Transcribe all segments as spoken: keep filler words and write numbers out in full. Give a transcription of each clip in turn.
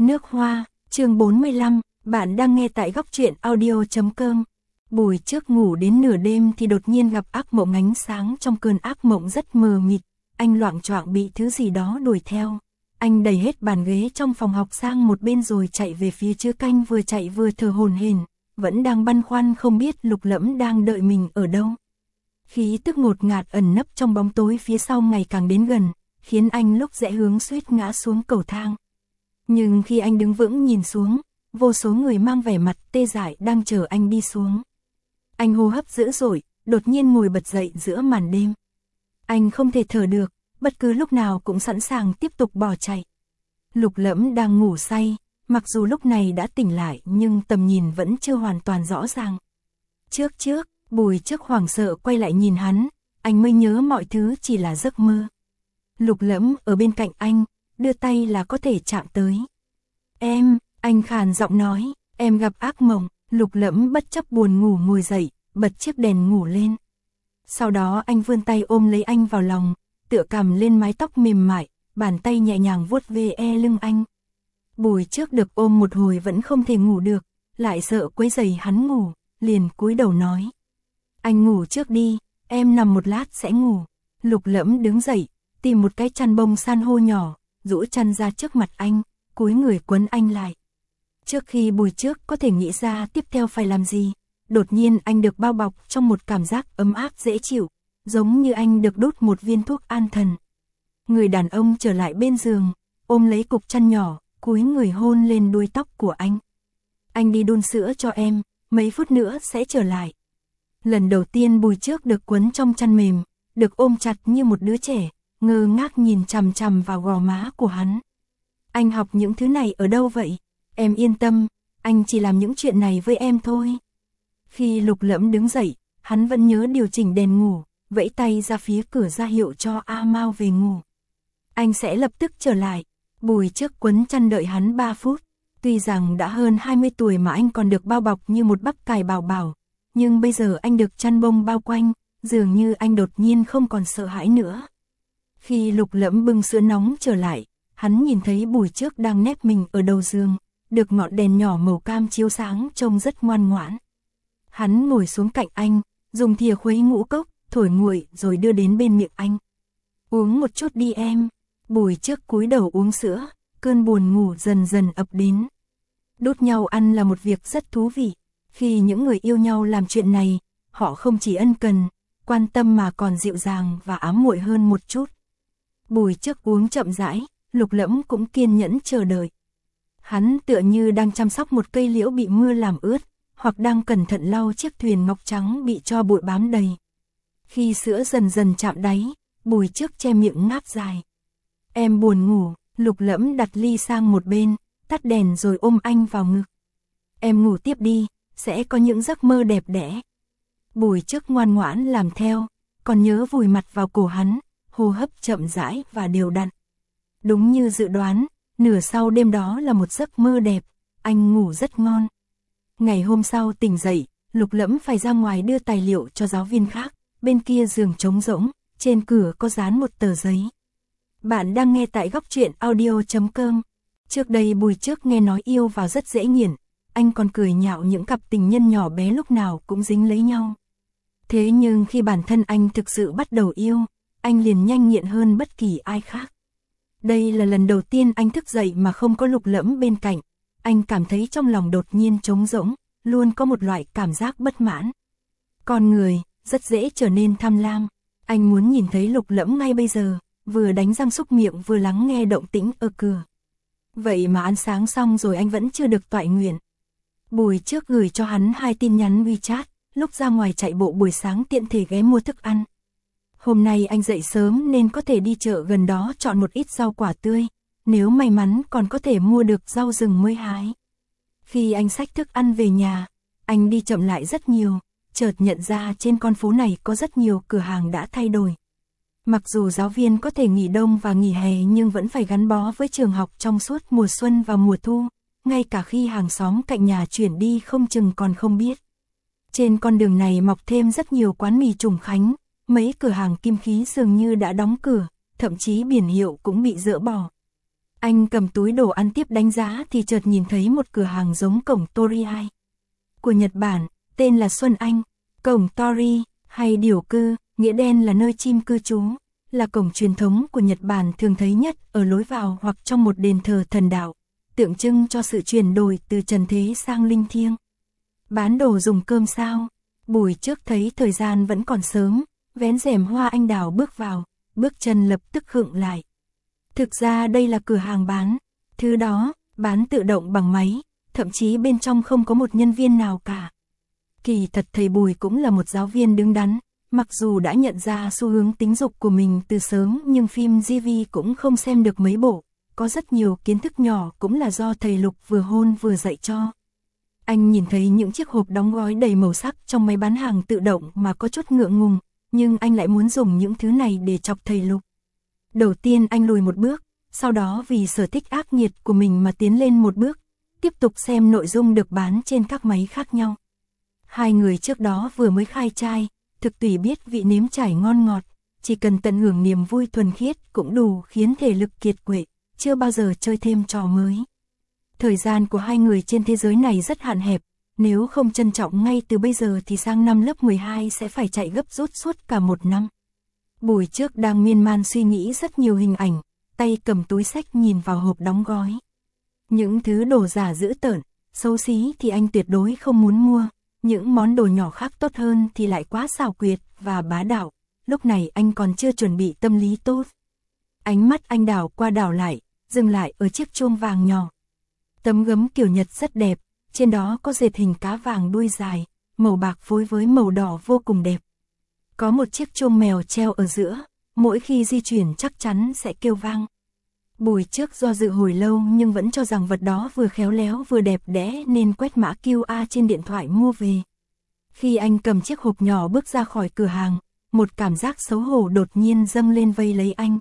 Nước hoa, chương bốn mươi lăm, bạn đang nghe tại góc truyện audio chấm com. Bùi Trước ngủ đến nửa đêm thì đột nhiên gặp ác mộng, ánh sáng trong cơn ác mộng rất mờ mịt, anh loạng choạng bị thứ gì đó đuổi theo. Anh đẩy hết bàn ghế trong phòng học sang một bên rồi chạy về phía chứa canh, vừa chạy vừa thở hổn hển, vẫn đang băn khoăn không biết Lục Lẫm đang đợi mình ở đâu. Khí tức ngột ngạt ẩn nấp trong bóng tối phía sau ngày càng đến gần, khiến anh lúc rẽ hướng suýt ngã xuống cầu thang. Nhưng khi anh đứng vững nhìn xuống, vô số người mang vẻ mặt tê dại đang chờ anh đi xuống. Anh hô hấp dữ dội, đột nhiên ngồi bật dậy giữa màn đêm. Anh không thể thở được, bất cứ lúc nào cũng sẵn sàng tiếp tục bỏ chạy. Lục Lẫm đang ngủ say, mặc dù lúc này đã tỉnh lại nhưng tầm nhìn vẫn chưa hoàn toàn rõ ràng. Trước trước, Bùi Trước hoảng sợ quay lại nhìn hắn, anh mới nhớ mọi thứ chỉ là giấc mơ. Lục Lẫm ở bên cạnh anh, đưa tay là có thể chạm tới. Em, anh khàn giọng nói, em gặp ác mộng. Lục Lẫm bất chấp buồn ngủ ngồi dậy, bật chiếc đèn ngủ lên. Sau đó anh vươn tay ôm lấy anh vào lòng, tựa cằm lên mái tóc mềm mại, bàn tay nhẹ nhàng vuốt về e lưng anh. Bùi Trước được ôm một hồi vẫn không thể ngủ được, lại sợ quấy rầy hắn ngủ, liền cúi đầu nói. Anh ngủ trước đi, em nằm một lát sẽ ngủ. Lục Lẫm đứng dậy, tìm một cái chăn bông san hô nhỏ, rũ chăn ra trước mặt anh, cúi người quấn anh lại. Trước khi Bùi Trước có thể nghĩ ra tiếp theo phải làm gì, đột nhiên anh được bao bọc trong một cảm giác ấm áp dễ chịu, giống như anh được đút một viên thuốc an thần. Người đàn ông trở lại bên giường, ôm lấy cục chăn nhỏ, cúi người hôn lên đuôi tóc của anh. Anh đi đun sữa cho em, mấy phút nữa sẽ trở lại. Lần đầu tiên Bùi Trước được quấn trong chăn mềm, được ôm chặt như một đứa trẻ, ngơ ngác nhìn chằm chằm vào gò má của hắn. Anh học những thứ này ở đâu vậy? Em yên tâm, anh chỉ làm những chuyện này với em thôi. Khi Lục Lẫm đứng dậy, hắn vẫn nhớ điều chỉnh đèn ngủ, vẫy tay ra phía cửa ra hiệu cho A Mao về ngủ. Anh sẽ lập tức trở lại. Bùi Trước quấn chăn đợi hắn ba phút. Tuy rằng đã hơn hai mươi tuổi mà anh còn được bao bọc như một bắp cải bảo bảo, nhưng bây giờ anh được chăn bông bao quanh, dường như anh đột nhiên không còn sợ hãi nữa. Khi Lục Lẫm bưng sữa nóng trở lại, hắn nhìn thấy Bùi Trước đang nép mình ở đầu giường, được ngọn đèn nhỏ màu cam chiếu sáng trông rất ngoan ngoãn. Hắn ngồi xuống cạnh anh, dùng thìa khuấy ngũ cốc, thổi nguội rồi đưa đến bên miệng anh. Uống một chút đi em. Bùi Trước cúi đầu uống sữa, cơn buồn ngủ dần dần ập đến. Đút nhau ăn là một việc rất thú vị. Khi những người yêu nhau làm chuyện này, họ không chỉ ân cần, quan tâm mà còn dịu dàng và ám muội hơn một chút. Bùi Trước uống chậm rãi, Lục Lẫm cũng kiên nhẫn chờ đợi. Hắn tựa như đang chăm sóc một cây liễu bị mưa làm ướt, hoặc đang cẩn thận lau chiếc thuyền ngọc trắng bị tro bụi bám đầy. Khi sữa dần dần chạm đáy, Bùi Trước che miệng ngáp dài. Em buồn ngủ. Lục Lẫm đặt ly sang một bên, tắt đèn rồi ôm anh vào ngực. Em ngủ tiếp đi, sẽ có những giấc mơ đẹp đẽ. Bùi Trước ngoan ngoãn làm theo, còn nhớ vùi mặt vào cổ hắn, hô hấp chậm rãi và đều đặn. Đúng như dự đoán, nửa sau đêm đó là một giấc mơ đẹp, anh ngủ rất ngon. Ngày hôm sau tỉnh dậy, Lục Lẫm phải ra ngoài đưa tài liệu cho giáo viên khác, bên kia giường trống rỗng, trên cửa có dán một tờ giấy. Bạn đang nghe tại góc truyện audio chấm com. Trước đây Bùi Trước nghe nói yêu vào rất dễ nghiền, anh còn cười nhạo những cặp tình nhân nhỏ bé lúc nào cũng dính lấy nhau. Thế nhưng khi bản thân anh thực sự bắt đầu yêu, anh liền nhanh nghiện hơn bất kỳ ai khác. Đây là lần đầu tiên anh thức dậy mà không có Lục Lẫm bên cạnh, anh cảm thấy trong lòng đột nhiên trống rỗng, luôn có một loại cảm giác bất mãn. Con người, rất dễ trở nên tham lam, anh muốn nhìn thấy Lục Lẫm ngay bây giờ, vừa đánh răng xúc miệng vừa lắng nghe động tĩnh ở cửa. Vậy mà ăn sáng xong rồi anh vẫn chưa được toại nguyện. Bùi Trước gửi cho hắn hai tin nhắn WeChat, lúc ra ngoài chạy bộ buổi sáng tiện thể ghé mua thức ăn. Hôm nay anh dậy sớm nên có thể đi chợ gần đó chọn một ít rau quả tươi, nếu may mắn còn có thể mua được rau rừng mới hái. Khi anh xách thức ăn về nhà, anh đi chậm lại rất nhiều, chợt nhận ra trên con phố này có rất nhiều cửa hàng đã thay đổi. Mặc dù giáo viên có thể nghỉ đông và nghỉ hè nhưng vẫn phải gắn bó với trường học trong suốt mùa xuân và mùa thu, ngay cả khi hàng xóm cạnh nhà chuyển đi không chừng còn không biết. Trên con đường này mọc thêm rất nhiều quán mì Trùng Khánh, mấy cửa hàng kim khí dường như đã đóng cửa, thậm chí biển hiệu cũng bị dỡ bỏ. Anh cầm túi đồ ăn tiếp đánh giá thì chợt nhìn thấy một cửa hàng giống cổng Toriai của Nhật Bản, tên là Xuân Anh. Cổng Tori, hay điểu cư, nghĩa đen là nơi chim cư trú, là cổng truyền thống của Nhật Bản thường thấy nhất ở lối vào hoặc trong một đền thờ thần đạo, tượng trưng cho sự chuyển đổi từ trần thế sang linh thiêng. Bán đồ dùng cơm sao? Buổi trước thấy thời gian vẫn còn sớm, vén rèm hoa anh đào bước vào, bước chân lập tức khựng lại. Thực ra đây là cửa hàng bán, thứ đó, bán tự động bằng máy, thậm chí bên trong không có một nhân viên nào cả. Kỳ thật thầy Bùi cũng là một giáo viên đứng đắn, mặc dù đã nhận ra xu hướng tính dục của mình từ sớm nhưng phim gi vê cũng không xem được mấy bộ, có rất nhiều kiến thức nhỏ cũng là do thầy Lục vừa hôn vừa dạy cho. Anh nhìn thấy những chiếc hộp đóng gói đầy màu sắc trong máy bán hàng tự động mà có chút ngượng ngùng, nhưng anh lại muốn dùng những thứ này để chọc thầy Lục. Đầu tiên anh lùi một bước, sau đó vì sở thích ác nghiệt của mình mà tiến lên một bước, tiếp tục xem nội dung được bán trên các máy khác nhau. Hai người trước đó vừa mới khai trai, thực tùy biết vị nếm trải ngon ngọt, chỉ cần tận hưởng niềm vui thuần khiết cũng đủ khiến thể lực kiệt quệ, chưa bao giờ chơi thêm trò mới. Thời gian của hai người trên thế giới này rất hạn hẹp, nếu không trân trọng ngay từ bây giờ thì sang năm lớp mười hai sẽ phải chạy gấp rút suốt cả một năm. Buổi trước đang miên man suy nghĩ rất nhiều hình ảnh, tay cầm túi xách nhìn vào hộp đóng gói. Những thứ đồ giả dữ tợn, xấu xí thì anh tuyệt đối không muốn mua, những món đồ nhỏ khác tốt hơn thì lại quá xảo quyệt và bá đạo, lúc này anh còn chưa chuẩn bị tâm lý tốt. Ánh mắt anh đảo qua đảo lại, dừng lại ở chiếc chuông vàng nhỏ. Tấm gấm kiểu Nhật rất đẹp, trên đó có dệt hình cá vàng đuôi dài, màu bạc phối với màu đỏ vô cùng đẹp. Có một chiếc chuông mèo treo ở giữa, mỗi khi di chuyển chắc chắn sẽ kêu vang. Buổi trước do dự hồi lâu nhưng vẫn cho rằng vật đó vừa khéo léo vừa đẹp đẽ nên quét mã quy rờ trên điện thoại mua về. Khi anh cầm chiếc hộp nhỏ bước ra khỏi cửa hàng, một cảm giác xấu hổ đột nhiên dâng lên vây lấy anh.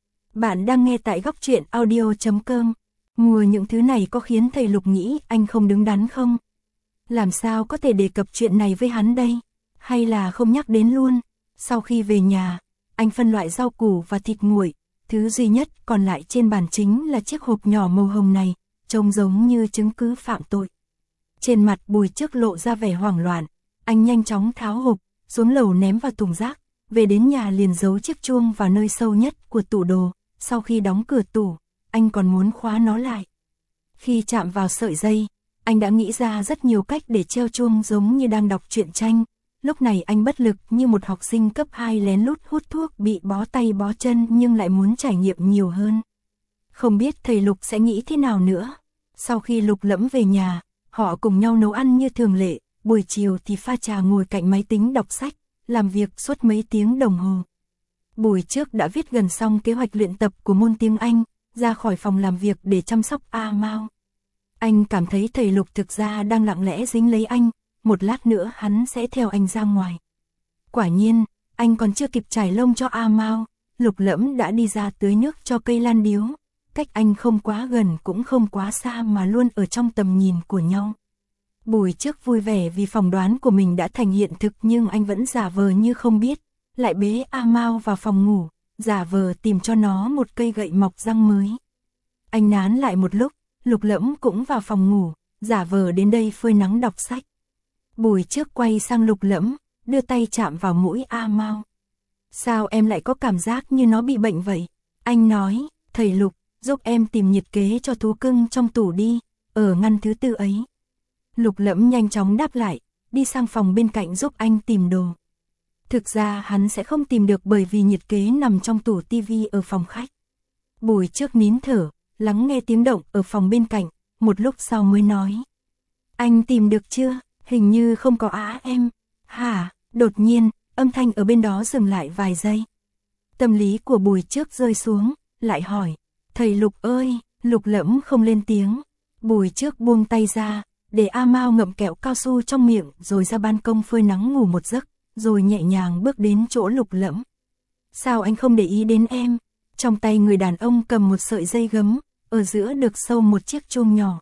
Bạn đang nghe tại góc truyện audio chấm com. Mua những thứ này có khiến thầy Lục nghĩ anh không đứng đắn không? Làm sao có thể đề cập chuyện này với hắn đây? Hay là không nhắc đến luôn? Sau khi về nhà, anh phân loại rau củ và thịt nguội. Thứ duy nhất còn lại trên bàn chính là chiếc hộp nhỏ màu hồng này, trông giống như chứng cứ phạm tội. Trên mặt Bùi trước lộ ra vẻ hoảng loạn, anh nhanh chóng tháo hộp, xuống lầu ném vào thùng rác, về đến nhà liền giấu chiếc chuông vào nơi sâu nhất của tủ đồ, sau khi đóng cửa tủ, anh còn muốn khóa nó lại. Khi chạm vào sợi dây, anh đã nghĩ ra rất nhiều cách để treo chuông giống như đang đọc truyện tranh. Lúc này anh bất lực như một học sinh cấp hai lén lút hút thuốc bị bó tay bó chân nhưng lại muốn trải nghiệm nhiều hơn. Không biết thầy Lục sẽ nghĩ thế nào nữa. Sau khi Lục Lẫm về nhà, họ cùng nhau nấu ăn như thường lệ, buổi chiều thì pha trà ngồi cạnh máy tính đọc sách, làm việc suốt mấy tiếng đồng hồ. Buổi trước đã viết gần xong kế hoạch luyện tập của môn tiếng Anh, ra khỏi phòng làm việc để chăm sóc A Mao. Anh cảm thấy thầy Lục thực ra đang lặng lẽ dính lấy anh. Một lát nữa hắn sẽ theo anh ra ngoài. Quả nhiên, anh còn chưa kịp trải lông cho A Mao, Lục Lẫm đã đi ra tưới nước cho cây lan điếu. Cách anh không quá gần cũng không quá xa mà luôn ở trong tầm nhìn của nhau. Buổi trước vui vẻ vì phỏng đoán của mình đã thành hiện thực nhưng anh vẫn giả vờ như không biết, lại bế A Mao vào phòng ngủ, giả vờ tìm cho nó một cây gậy mọc răng mới. Anh nán lại một lúc, Lục Lẫm cũng vào phòng ngủ, giả vờ đến đây phơi nắng đọc sách. Buổi trước quay sang Lục Lẫm, đưa tay chạm vào mũi A Mao. Sao em lại có cảm giác như nó bị bệnh vậy? Anh nói, thầy Lục, giúp em tìm nhiệt kế cho thú cưng trong tủ đi, ở ngăn thứ tư ấy. Lục Lẫm nhanh chóng đáp lại, đi sang phòng bên cạnh giúp anh tìm đồ. Thực ra hắn sẽ không tìm được bởi vì nhiệt kế nằm trong tủ tivi ở phòng khách. Buổi trước nín thở, lắng nghe tiếng động ở phòng bên cạnh, một lúc sau mới nói. Anh tìm được chưa? Hình như không có á em. Hả? Đột nhiên, âm thanh ở bên đó dừng lại vài giây. Tâm lý của Bùi trước rơi xuống, lại hỏi. Thầy Lục ơi, Lục Lẫm không lên tiếng. Bùi trước buông tay ra, để A Mao ngậm kẹo cao su trong miệng rồi ra ban công phơi nắng ngủ một giấc, rồi nhẹ nhàng bước đến chỗ Lục Lẫm. Sao anh không để ý đến em? Trong tay người đàn ông cầm một sợi dây gấm, ở giữa được sâu một chiếc chuông nhỏ.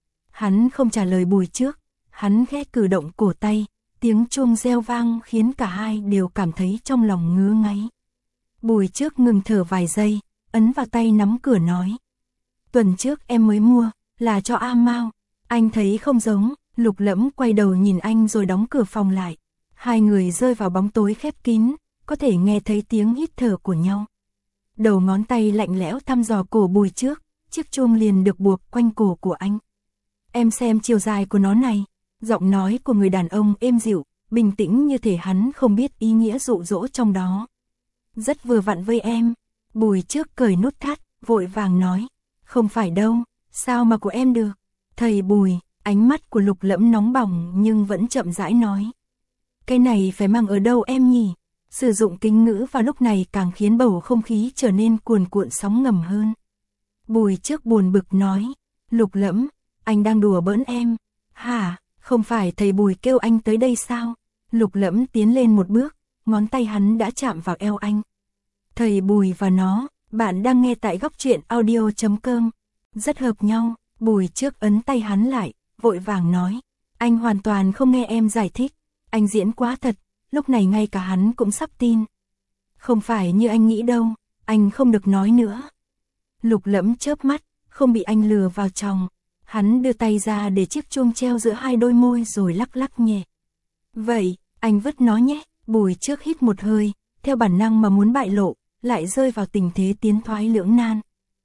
Hắn không trả lời Bùi trước, hắn khẽ cử động cổ tay, tiếng chuông reo vang khiến cả hai đều cảm thấy trong lòng ngứa ngáy. Bùi trước ngừng thở vài giây, ấn vào tay nắm cửa nói. tuần trước em mới mua, là cho A Mao. Anh thấy không giống, Lục Lẫm quay đầu nhìn anh rồi đóng cửa phòng lại. Hai người rơi vào bóng tối khép kín, có thể nghe thấy tiếng hít thở của nhau. Đầu ngón tay lạnh lẽo thăm dò cổ Bùi Trước, chiếc chuông liền được buộc quanh cổ của anh. Em xem chiều dài của nó này, giọng nói của người đàn ông êm dịu, bình tĩnh như thể hắn không biết ý nghĩa dụ dỗ trong đó. Rất vừa vặn với em. Bùi Trước cởi nút thắt, vội vàng nói. Không phải đâu, sao mà của em được. Thầy Bùi, ánh mắt của Lục Lẫm nóng bỏng nhưng vẫn chậm rãi nói. Cái này phải mang ở đâu em nhỉ? Sử dụng kính ngữ vào lúc này càng khiến bầu không khí trở nên cuồn cuộn sóng ngầm hơn. Bùi Trước buồn bực nói. Lục Lẫm, anh đang đùa bỡn em. Hả, không phải thầy Bùi kêu anh tới đây sao? Lục Lẫm tiến lên một bước, ngón tay hắn đã chạm vào eo anh. Thầy Bùi và nó, bạn đang nghe tại góc truyện audio chấm com. Rất hợp nhau. Bùi Trước ấn tay hắn lại, vội vàng nói. Anh hoàn toàn không nghe em giải thích. Anh diễn quá thật, lúc này ngay cả hắn cũng sắp tin. Không phải như anh nghĩ đâu, anh không được nói nữa. Lục Lẫm chớp mắt, không bị anh lừa vào chồng. Hắn đưa tay ra để chiếc chuông treo giữa hai đôi môi rồi lắc lắc nhẹ. Vậy, anh vứt nó nhé. Bùi Trước hít một hơi, theo bản năng mà muốn bại lộ, lại rơi vào tình thế tiến thoái lưỡng nan.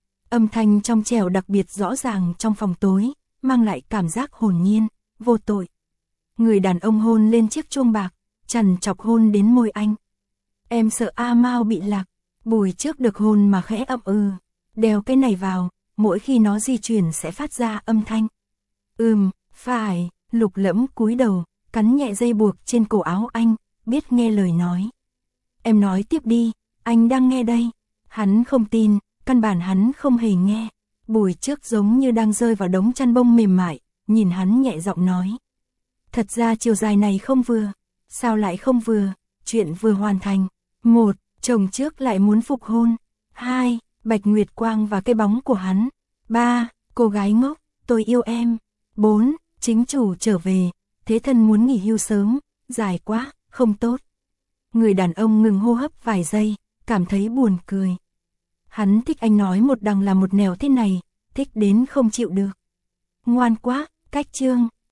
Âm thanh trong trẻo đặc biệt rõ ràng trong phòng tối, mang lại cảm giác hồn nhiên, vô tội. Người đàn ông hôn lên chiếc chuông bạc, chằn chọc hôn đến môi anh. Em sợ A Mao bị lạc. Bùi Trước được hôn mà khẽ ậm ừ. Đeo cái này vào, mỗi khi nó di chuyển sẽ phát ra âm thanh. Ừm, phải. Lục Lẫm cúi đầu, cắn nhẹ dây buộc trên cổ áo anh, biết nghe lời nói. Em nói tiếp đi, anh đang nghe đây. Hắn không tin, căn bản hắn không hề nghe. Bùi Trước giống như đang rơi vào đống chăn bông mềm mại, nhìn hắn nhẹ giọng nói. Thật ra chiều dài này không vừa. Sao lại không vừa? Chuyện vừa hoàn thành. Một, chồng trước lại muốn phục hôn. Hai, Bạch Nguyệt Quang và cái bóng của hắn. Ba, cô gái ngốc, tôi yêu em. Bốn, chính chủ trở về, thế thân muốn nghỉ hưu sớm, dài quá, không tốt. Người đàn ông ngừng hô hấp vài giây, cảm thấy buồn cười. Hắn thích anh nói một đằng là một nẻo thế này, thích đến không chịu được. Ngoan quá, cách chương.